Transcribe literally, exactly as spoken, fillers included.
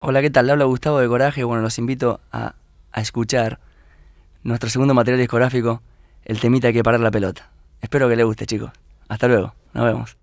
Hola, ¿qué tal? Le habla Gustavo de Coraje. Bueno, los invito a, a escuchar nuestro segundo material discográfico, el temita Hay que parar la pelota. Espero que les guste, chicos. Hasta luego. Nos vemos.